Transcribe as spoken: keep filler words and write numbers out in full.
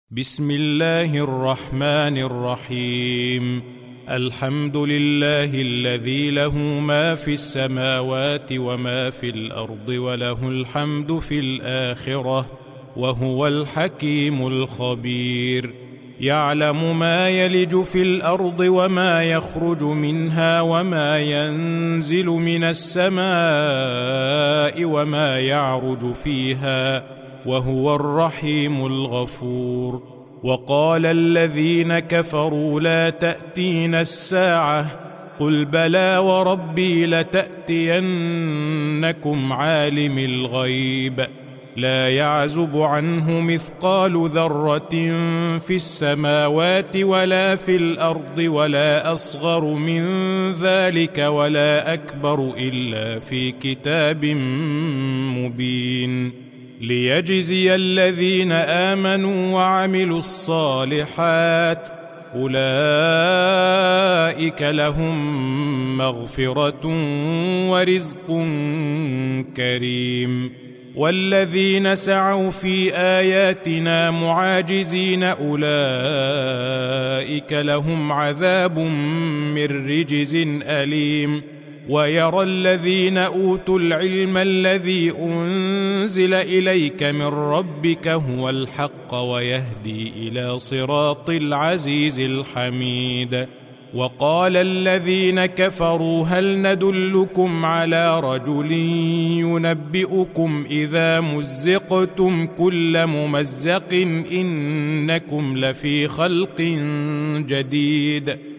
بسم الله الرحمن الرحيم. الحمد لله الذي له ما في السماوات وما في الأرض وله الحمد في الآخرة وهو الحكيم الخبير. يعلم ما يلج في الأرض وما يخرج منها وما ينزل من السماء وما يعرج فيها وهو الرحيم الغفور. وقال الذين كفروا لا تأتينا الساعة قل بلى وربي لتأتينكم عالم الغيب لا يعزب عنه مثقال ذرة في السماوات ولا في الأرض ولا أصغر من ذلك ولا أكبر إلا في كتاب مبين. ليجزي الذين آمنوا وعملوا الصالحات أولئك لهم مغفرة ورزق كريم. والذين سعوا في آياتنا معاجزين أولئك لهم عذاب من رجز أليم. ويرى الذين أوتوا العلم الذي أنزل إليك من ربك هو الحق ويهدي إلى صراط العزيز الحميد. وقال الذين كفروا هل ندلكم على رجل ينبئكم إذا مزقتم كل ممزق إنكم لفي خلق جديد